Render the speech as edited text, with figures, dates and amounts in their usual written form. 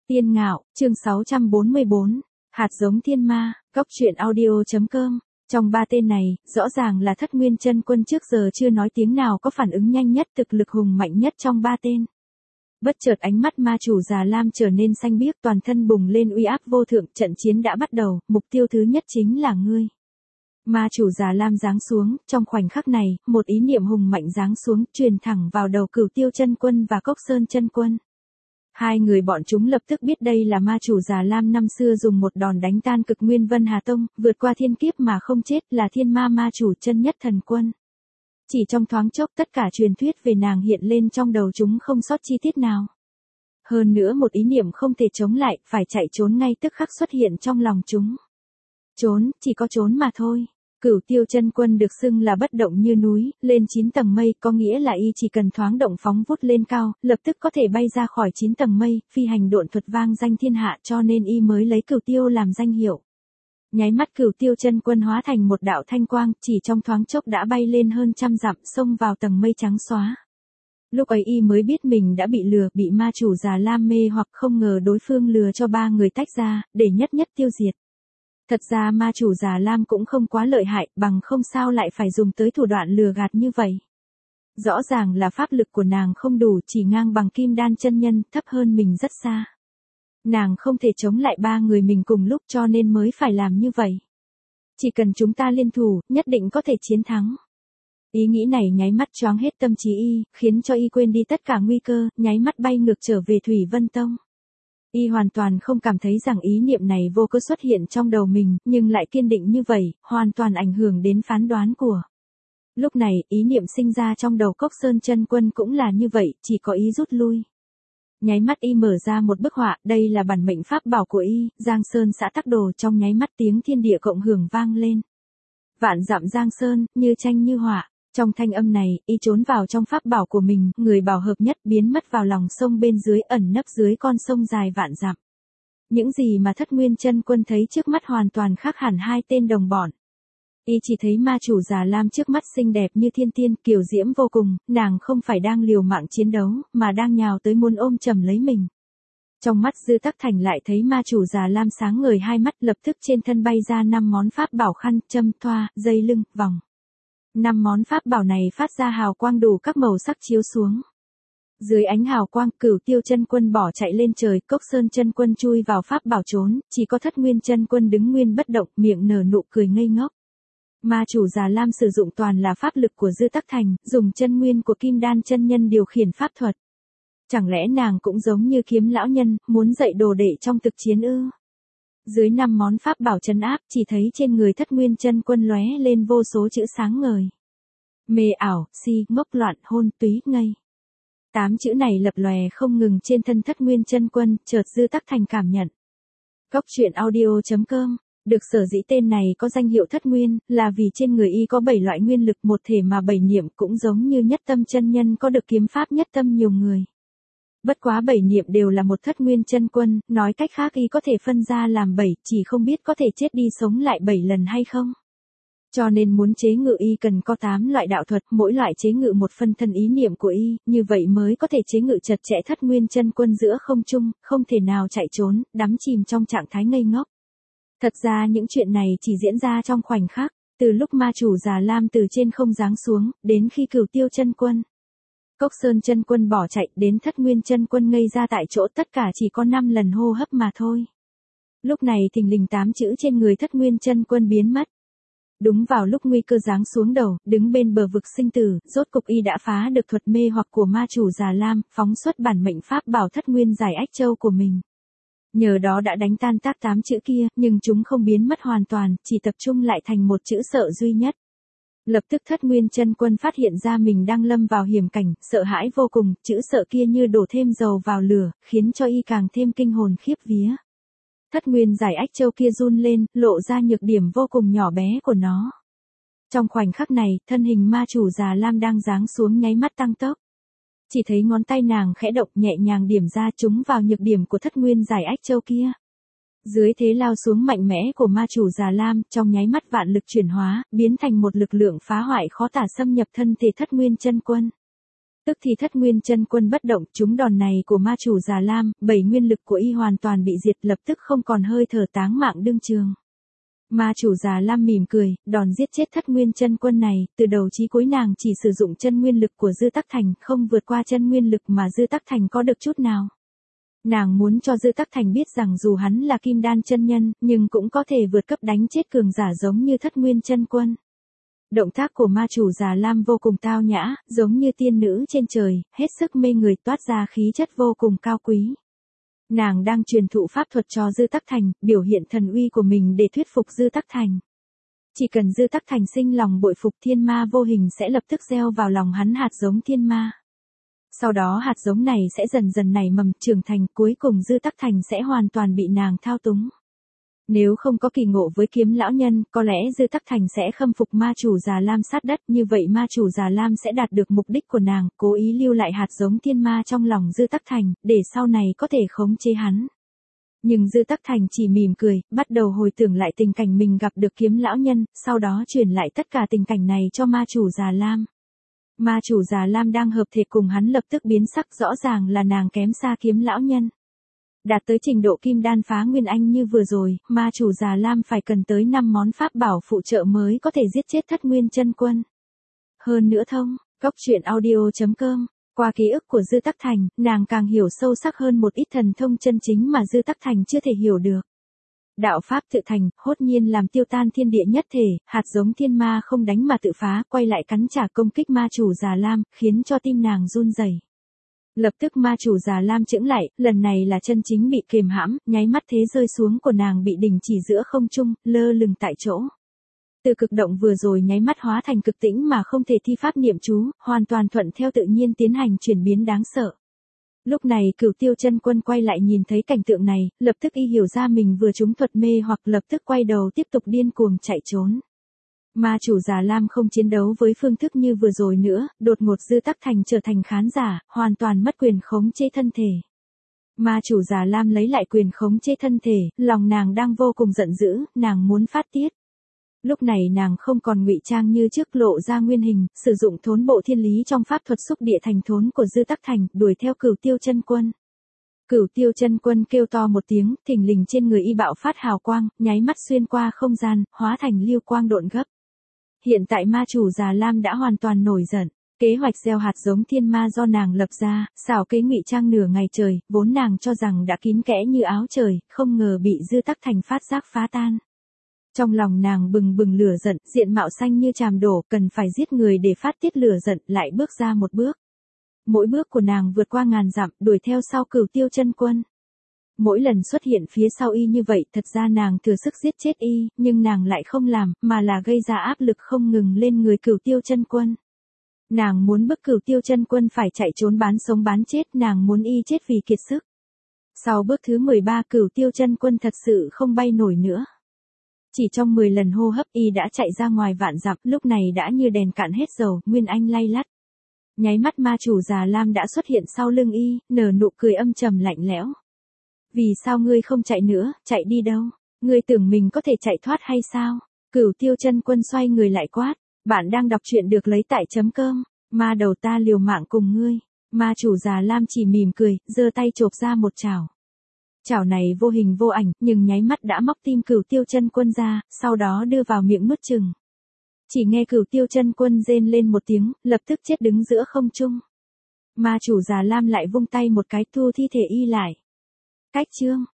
Tiên Ngạo, chương 644, Hạt giống thiên ma, Cóc truyện audio.com. Trong ba tên này, rõ ràng là Thất Nguyên Chân Quân trước giờ chưa nói tiếng nào có phản ứng nhanh nhất, thực lực hùng mạnh nhất trong ba tên. Bất chợt ánh mắt ma chủ Già Lam trở nên xanh biếc, toàn thân bùng lên uy áp vô thượng, trận chiến đã bắt đầu, mục tiêu thứ nhất chính là ngươi. Ma chủ Già Lam giáng xuống, trong khoảnh khắc này, một ý niệm hùng mạnh giáng xuống, truyền thẳng vào đầu Cửu Tiêu Chân Quân và Cốc Sơn Chân Quân. Hai người bọn chúng lập tức biết đây là ma chủ Già Lam năm xưa dùng một đòn đánh tan Cực Nguyên Vân Hà Tông, vượt qua thiên kiếp mà không chết, là thiên ma ma chủ chân nhất thần quân. Chỉ trong thoáng chốc tất cả truyền thuyết về nàng hiện lên trong đầu chúng không sót chi tiết nào. Hơn nữa một ý niệm không thể chống lại, phải chạy trốn ngay tức khắc xuất hiện trong lòng chúng. Trốn, chỉ có trốn mà thôi. Cửu Tiêu Chân Quân được xưng là bất động như núi, lên 9 tầng mây, có nghĩa là y chỉ cần thoáng động phóng vút lên cao, lập tức có thể bay ra khỏi 9 tầng mây, phi hành độn thuật vang danh thiên hạ, cho nên y mới lấy Cửu Tiêu làm danh hiệu. Nháy mắt Cửu Tiêu Chân Quân hóa thành một đạo thanh quang, chỉ trong thoáng chốc đã bay lên hơn trăm dặm, xông vào tầng mây trắng xóa. Lúc ấy y mới biết mình đã bị lừa, bị ma chủ Già Lam mê hoặc, không ngờ đối phương lừa cho ba người tách ra, để nhất nhất tiêu diệt. Thật ra ma chủ Già Lam cũng không quá lợi hại, bằng không sao lại phải dùng tới thủ đoạn lừa gạt như vậy. Rõ ràng là pháp lực của nàng không đủ, chỉ ngang bằng Kim Đan chân nhân, thấp hơn mình rất xa. Nàng không thể chống lại ba người mình cùng lúc, cho nên mới phải làm như vậy. Chỉ cần chúng ta liên thủ, nhất định có thể chiến thắng. Ý nghĩ này nháy mắt choáng hết tâm trí y, khiến cho y quên đi tất cả nguy cơ, nháy mắt bay ngược trở về Thủy Vân Tông. Y hoàn toàn không cảm thấy rằng ý niệm này vô cớ xuất hiện trong đầu mình, nhưng lại kiên định như vậy, hoàn toàn ảnh hưởng đến phán đoán của. Lúc này, ý niệm sinh ra trong đầu Cốc Sơn Chân Quân cũng là như vậy, chỉ có ý rút lui. Nháy mắt y mở ra một bức họa, đây là bản mệnh pháp bảo của y, Giang Sơn xã Tắc Đồ, trong nháy mắt tiếng thiên địa cộng hưởng vang lên. Vạn dặm Giang Sơn, như tranh như họa. Trong thanh âm này, y trốn vào trong pháp bảo của mình, người bảo hợp nhất biến mất vào lòng sông bên dưới, ẩn nấp dưới con sông dài vạn dặm. Những gì mà Thất Nguyên Chân Quân thấy trước mắt hoàn toàn khác hẳn hai tên đồng bọn. Y chỉ thấy ma chủ Già Lam trước mắt xinh đẹp như thiên tiên, kiều diễm vô cùng, nàng không phải đang liều mạng chiến đấu, mà đang nhào tới muốn ôm chầm lấy mình. Trong mắt Dư Tắc Thành lại thấy ma chủ Già Lam sáng ngời hai mắt, lập tức trên thân bay ra 5 món pháp bảo khăn, châm, thoa, dây lưng, vòng. 5 món pháp bảo này phát ra hào quang đủ các màu sắc chiếu xuống. Dưới ánh hào quang, Cửu Tiêu Chân Quân bỏ chạy lên trời, Cốc Sơn Chân Quân chui vào pháp bảo trốn, chỉ có Thất Nguyên Chân Quân đứng nguyên bất động, miệng nở nụ cười ngây ngốc. Ma chủ Già Lam sử dụng toàn là pháp lực của Dư Tắc Thành, dùng chân nguyên của Kim Đan chân nhân điều khiển pháp thuật. Chẳng lẽ nàng cũng giống như Kiếm lão nhân, muốn dạy đồ đệ trong thực chiến ư? Dưới 5 món pháp bảo trấn áp, chỉ thấy trên người Thất Nguyên Chân Quân lóe lên vô số chữ sáng ngời. Mê ảo, si, ngốc loạn, hôn, túy, ngây. 8 chữ này lập lòe không ngừng trên thân Thất Nguyên Chân Quân, chợt Dư Tắc Thành cảm nhận. Cóc truyện audio.com, được sở dĩ tên này có danh hiệu Thất Nguyên, là vì trên người y có 7 loại nguyên lực một thể mà 7 niệm, cũng giống như Nhất Tâm chân nhân có được kiếm pháp Nhất Tâm nhiều người. Bất quá 7 niệm đều là một Thất Nguyên Chân Quân, nói cách khác y có thể phân ra làm 7, chỉ không biết có thể chết đi sống lại 7 lần hay không. Cho nên muốn chế ngự y cần có 8 loại đạo thuật, mỗi loại chế ngự một phân thân ý niệm của y, như vậy mới có thể chế ngự chặt chẽ Thất Nguyên Chân Quân giữa không trung, không thể nào chạy trốn, đắm chìm trong trạng thái ngây ngốc. Thật ra những chuyện này chỉ diễn ra trong khoảnh khắc, từ lúc ma chủ Già Lam từ trên không giáng xuống, đến khi Cửu Tiêu Chân Quân, Cốc Sơn Chân Quân bỏ chạy, đến Thất Nguyên Chân Quân ngây ra tại chỗ, tất cả chỉ có 5 lần hô hấp mà thôi. Lúc này thình lình 8 chữ trên người Thất Nguyên Chân Quân biến mất. Đúng vào lúc nguy cơ giáng xuống đầu, đứng bên bờ vực sinh tử, rốt cục y đã phá được thuật mê hoặc của ma chủ Già Lam, phóng xuất bản mệnh pháp bảo Thất Nguyên Giải Ách Châu của mình. Nhờ đó đã đánh tan tác 8 chữ kia, nhưng chúng không biến mất hoàn toàn, chỉ tập trung lại thành một chữ sợ duy nhất. Lập tức Thất Nguyên Chân Quân phát hiện ra mình đang lâm vào hiểm cảnh, sợ hãi vô cùng, chữ sợ kia như đổ thêm dầu vào lửa, khiến cho y càng thêm kinh hồn khiếp vía. Thất Nguyên Giải Ách Châu kia run lên, lộ ra nhược điểm vô cùng nhỏ bé của nó. Trong khoảnh khắc này, thân hình ma chủ Già Lam đang giáng xuống nháy mắt tăng tốc. Chỉ thấy ngón tay nàng khẽ động nhẹ nhàng điểm ra chúng vào nhược điểm của Thất Nguyên Giải Ách Châu kia. Dưới thế lao xuống mạnh mẽ của ma chủ Già Lam, trong nháy mắt vạn lực chuyển hóa, biến thành một lực lượng phá hoại khó tả xâm nhập thân thể Thất Nguyên Chân Quân. Tức thì Thất Nguyên Chân Quân bất động, trúng đòn này của ma chủ Già Lam, 7 nguyên lực của y hoàn toàn bị diệt, lập tức không còn hơi thở, táng mạng đương trường. Ma chủ Già Lam mỉm cười, đòn giết chết Thất Nguyên Chân Quân này, từ đầu chí cuối nàng chỉ sử dụng chân nguyên lực của Dư Tắc Thành, không vượt qua chân nguyên lực mà Dư Tắc Thành có được chút nào. Nàng muốn cho Dư Tắc Thành biết rằng dù hắn là Kim Đan chân nhân, nhưng cũng có thể vượt cấp đánh chết cường giả giống như Thất Nguyên Chân Quân. Động tác của ma chủ Già Lam vô cùng tao nhã, giống như tiên nữ trên trời, hết sức mê người, toát ra khí chất vô cùng cao quý. Nàng đang truyền thụ pháp thuật cho Dư Tắc Thành, biểu hiện thần uy của mình để thuyết phục Dư Tắc Thành. Chỉ cần Dư Tắc Thành sinh lòng bội phục, thiên ma vô hình sẽ lập tức gieo vào lòng hắn hạt giống thiên ma. Sau đó hạt giống này sẽ dần dần nảy mầm trưởng thành, cuối cùng Dư Tắc Thành sẽ hoàn toàn bị nàng thao túng. Nếu không có kỳ ngộ với Kiếm lão nhân, có lẽ Dư Tắc Thành sẽ khâm phục ma chủ Già Lam sát đất, như vậy ma chủ Già Lam sẽ đạt được mục đích của nàng, cố ý lưu lại hạt giống thiên ma trong lòng Dư Tắc Thành, để sau này có thể khống chế hắn. Nhưng Dư Tắc Thành chỉ mỉm cười, bắt đầu hồi tưởng lại tình cảnh mình gặp được Kiếm lão nhân, sau đó truyền lại tất cả tình cảnh này cho ma chủ Già Lam. Ma chủ Già Lam đang hợp thể cùng hắn lập tức biến sắc, rõ ràng là nàng kém xa Kiếm lão nhân. Đạt tới trình độ kim đan phá nguyên anh như vừa rồi, ma chủ Già Lam phải cần tới 5 món pháp bảo phụ trợ mới có thể giết chết Thất Nguyên Chân Quân. Hơn nữa góc truyện audio.com, qua ký ức của Dư Tắc Thành, nàng càng hiểu sâu sắc hơn một ít thần thông chân chính mà Dư Tắc Thành chưa thể hiểu được. Đạo pháp tự thành, hốt nhiên làm tiêu tan thiên địa nhất thể, hạt giống thiên ma không đánh mà tự phá, quay lại cắn trả công kích ma chủ Già Lam, khiến cho tim nàng run rẩy. Lập tức ma chủ Già Lam chững lại, lần này là chân chính bị kềm hãm, nháy mắt thế rơi xuống của nàng bị đình chỉ giữa không trung, lơ lửng tại chỗ. Từ cực động vừa rồi nháy mắt hóa thành cực tĩnh mà không thể thi pháp niệm chú, hoàn toàn thuận theo tự nhiên tiến hành chuyển biến đáng sợ. Lúc này Cửu Tiêu Chân Quân quay lại nhìn thấy cảnh tượng này, lập tức y hiểu ra mình vừa trúng thuật mê hoặc lập tức quay đầu tiếp tục điên cuồng chạy trốn. Ma chủ Già Lam không chiến đấu với phương thức như vừa rồi nữa, đột ngột Dư Tắc Thành trở thành khán giả, hoàn toàn mất quyền khống chế thân thể. Ma chủ Già Lam lấy lại quyền khống chế thân thể, lòng nàng đang vô cùng giận dữ, nàng muốn phát tiết. Lúc này nàng không còn ngụy trang như trước, lộ ra nguyên hình, sử dụng thốn bộ thiên lý trong pháp thuật xúc địa thành thốn của Dư Tắc Thành, đuổi theo Cửu Tiêu Chân Quân. Cửu Tiêu Chân Quân kêu to một tiếng, thình lình trên người y bạo phát hào quang, nháy mắt xuyên qua không gian, hóa thành lưu quang độn gấp. Hiện tại ma chủ Già Lam đã hoàn toàn nổi giận, kế hoạch gieo hạt giống thiên ma do nàng lập ra, xảo kế ngụy trang nửa ngày trời, vốn nàng cho rằng đã kín kẽ như áo trời, không ngờ bị Dư Tắc Thành phát giác phá tan. Trong lòng nàng bừng bừng lửa giận, diện mạo xanh như tràm đổ, cần phải giết người để phát tiết lửa giận, lại bước ra một bước. Mỗi bước của nàng vượt qua ngàn dặm, đuổi theo sau Cửu Tiêu Chân Quân. Mỗi lần xuất hiện phía sau y như vậy, thật ra nàng thừa sức giết chết y, nhưng nàng lại không làm, mà là gây ra áp lực không ngừng lên người Cửu Tiêu Chân Quân. Nàng muốn bức Cửu Tiêu Chân Quân phải chạy trốn bán sống bán chết, nàng muốn y chết vì kiệt sức. Sau bước thứ 13 Cửu Tiêu Chân Quân thật sự không bay nổi nữa. Chỉ trong 10 lần hô hấp y đã chạy ra ngoài vạn dặm, lúc này đã như đèn cạn hết dầu, nguyên anh lay lắt. Nháy mắt ma chủ Già Lam đã xuất hiện sau lưng y, nở nụ cười âm trầm lạnh lẽo. Vì sao ngươi không chạy nữa, chạy đi đâu? Ngươi tưởng mình có thể chạy thoát hay sao? Cửu Tiêu Chân Quân xoay người lại quát. Bạn đang đọc truyện được lấy tại .com, ma đầu ta liều mạng cùng ngươi. Ma chủ Già Lam chỉ mỉm cười, giơ tay chộp ra một chảo. Chảo này vô hình vô ảnh, nhưng nháy mắt đã móc tim Cửu Tiêu Chân Quân ra, sau đó đưa vào miệng nuốt chừng. Chỉ nghe Cửu Tiêu Chân Quân rên lên một tiếng, lập tức chết đứng giữa không trung. Ma chủ Già Lam lại vung tay một cái thu thi thể y lại. Cách chương